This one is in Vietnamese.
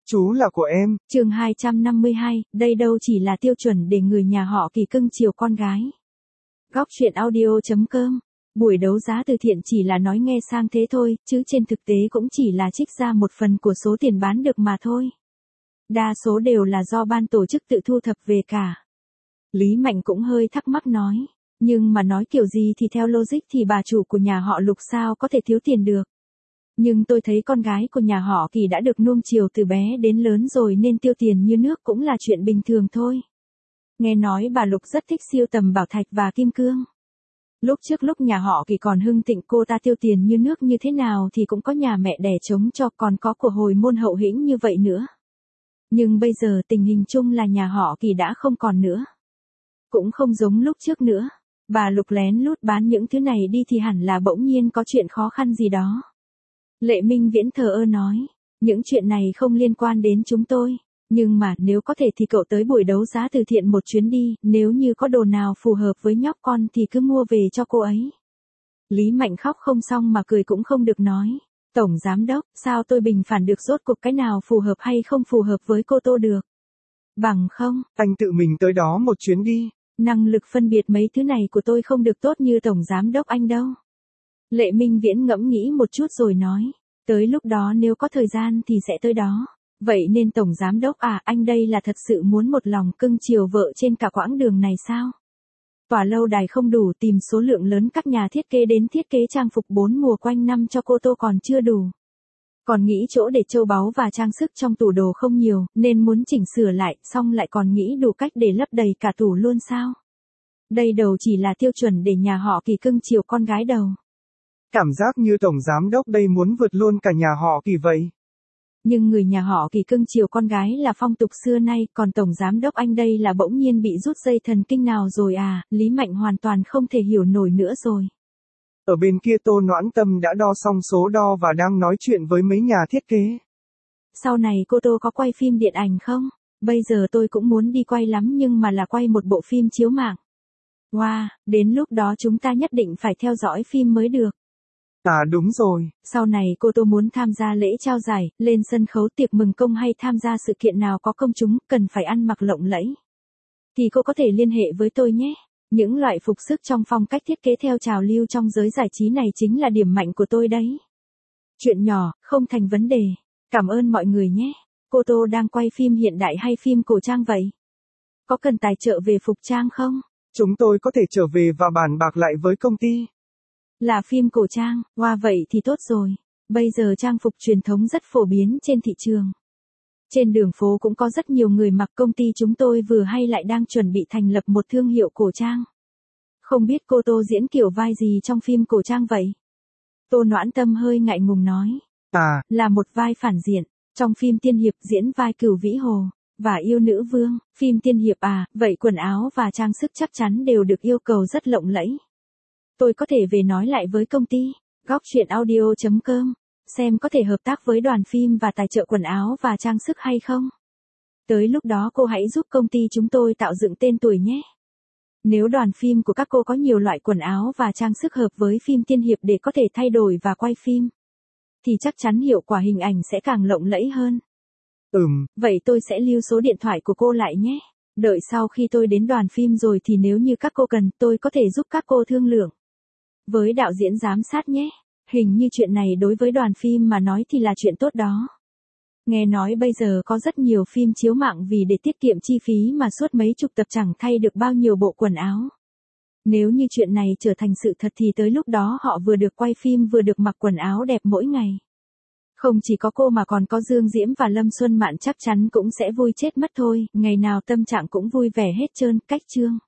Chú là của em. Chương 252, đây đâu chỉ là tiêu chuẩn để người nhà họ Kỳ cưng chiều con gái. Góc truyện audio.com. Buổi đấu giá từ thiện chỉ là nói nghe sang thế thôi, chứ trên thực tế cũng chỉ là trích ra một phần của số tiền bán được mà thôi. Đa số đều là do ban tổ chức tự thu thập về cả. Lý Mạnh cũng hơi thắc mắc nói. Nhưng mà nói kiểu gì thì theo logic thì bà chủ của nhà họ Lục sao có thể thiếu tiền được. Nhưng tôi thấy con gái của nhà họ Kỳ đã được nuông chiều từ bé đến lớn rồi nên tiêu tiền như nước cũng là chuyện bình thường thôi. Nghe nói bà Lục rất thích siêu tầm bảo thạch và kim cương. Lúc nhà họ Kỳ còn hưng thịnh cô ta tiêu tiền như nước như thế nào thì cũng có nhà mẹ đẻ chống cho, còn có của hồi môn hậu hĩnh như vậy nữa. Nhưng bây giờ tình hình chung là nhà họ Kỳ đã không còn nữa. Cũng không giống lúc trước nữa. Bà Lục lén lút bán những thứ này đi thì hẳn là bỗng nhiên có chuyện khó khăn gì đó. Lệ Minh Viễn thờ ơ nói, những chuyện này không liên quan đến chúng tôi. Nhưng mà nếu có thể thì cậu tới buổi đấu giá từ thiện một chuyến đi, nếu như có đồ nào phù hợp với nhóc con thì cứ mua về cho cô ấy. Lý Mạnh khóc không xong mà cười cũng không được nói. Tổng giám đốc, sao tôi bình phản được, rốt cuộc cái nào phù hợp hay không phù hợp với cô Tô được? Bằng không, anh tự mình tới đó một chuyến đi. Năng lực phân biệt mấy thứ này của tôi không được tốt như tổng giám đốc anh đâu. Lệ Minh Viễn ngẫm nghĩ một chút rồi nói, tới lúc đó nếu có thời gian thì sẽ tới đó. Vậy nên tổng giám đốc à, anh đây là thật sự muốn một lòng cưng chiều vợ trên cả quãng đường này sao? Tòa lâu đài không đủ, tìm số lượng lớn các nhà thiết kế đến thiết kế trang phục 4 mùa quanh năm cho cô Tô còn chưa đủ. Còn nghĩ chỗ để châu báu và trang sức trong tủ đồ không nhiều, nên muốn chỉnh sửa lại, xong lại còn nghĩ đủ cách để lấp đầy cả tủ luôn sao? Đây đầu chỉ là tiêu chuẩn để nhà họ Kỳ cưng chiều con gái đầu. Cảm giác như tổng giám đốc đây muốn vượt luôn cả nhà họ Kỳ vậy. Nhưng người nhà họ Kỳ cưng chiều con gái là phong tục xưa nay, còn tổng giám đốc anh đây là bỗng nhiên bị rút dây thần kinh nào rồi à? Lý Mạnh hoàn toàn không thể hiểu nổi nữa rồi. Ở bên kia Tô Noãn Tâm đã đo xong số đo và đang nói chuyện với mấy nhà thiết kế. Sau này cô Tô có quay phim điện ảnh không? Bây giờ tôi cũng muốn đi quay lắm, nhưng mà là quay một bộ phim chiếu mạng. Wow, đến lúc đó chúng ta nhất định phải theo dõi phim mới được. À đúng rồi. Sau này cô Tô muốn tham gia lễ trao giải, lên sân khấu tiệc mừng công hay tham gia sự kiện nào có công chúng, cần phải ăn mặc lộng lẫy. Thì cô có thể liên hệ với tôi nhé. Những loại phục sức trong phong cách thiết kế theo trào lưu trong giới giải trí này chính là điểm mạnh của tôi đấy. Chuyện nhỏ, không thành vấn đề. Cảm ơn mọi người nhé. Cô Tô đang quay phim hiện đại hay phim cổ trang vậy? Có cần tài trợ về phục trang không? Chúng tôi có thể trở về và bàn bạc lại với công ty. Là phim cổ trang, vậy thì tốt rồi. Bây giờ trang phục truyền thống rất phổ biến trên thị trường. Trên đường phố cũng có rất nhiều người mặc, công ty chúng tôi vừa hay lại đang chuẩn bị thành lập một thương hiệu cổ trang. Không biết cô Tô diễn kiểu vai gì trong phim cổ trang vậy? Tô Noãn Tâm hơi ngại ngùng nói. À, là một vai phản diện. Trong phim tiên hiệp diễn vai Cửu Vĩ Hồ và yêu nữ vương. Phim tiên hiệp à, vậy quần áo và trang sức chắc chắn đều được yêu cầu rất lộng lẫy. Tôi có thể về nói lại với công ty. Góc truyện audio.com. Xem có thể hợp tác với đoàn phim và tài trợ quần áo và trang sức hay không. Tới lúc đó cô hãy giúp công ty chúng tôi tạo dựng tên tuổi nhé. Nếu đoàn phim của các cô có nhiều loại quần áo và trang sức hợp với phim tiên hiệp để có thể thay đổi và quay phim, thì chắc chắn hiệu quả hình ảnh sẽ càng lộng lẫy hơn. Vậy tôi sẽ lưu số điện thoại của cô lại nhé. Đợi sau khi tôi đến đoàn phim rồi thì nếu như các cô cần, tôi có thể giúp các cô thương lượng với đạo diễn giám sát nhé. Hình như chuyện này đối với đoàn phim mà nói thì là chuyện tốt đó. Nghe nói bây giờ có rất nhiều phim chiếu mạng vì để tiết kiệm chi phí mà suốt mấy chục tập chẳng thay được bao nhiêu bộ quần áo. Nếu như chuyện này trở thành sự thật thì tới lúc đó họ vừa được quay phim vừa được mặc quần áo đẹp mỗi ngày. Không chỉ có cô mà còn có Dương Diễm và Lâm Xuân Mạn chắc chắn cũng sẽ vui chết mất thôi, ngày nào tâm trạng cũng vui vẻ hết trơn. Cách chương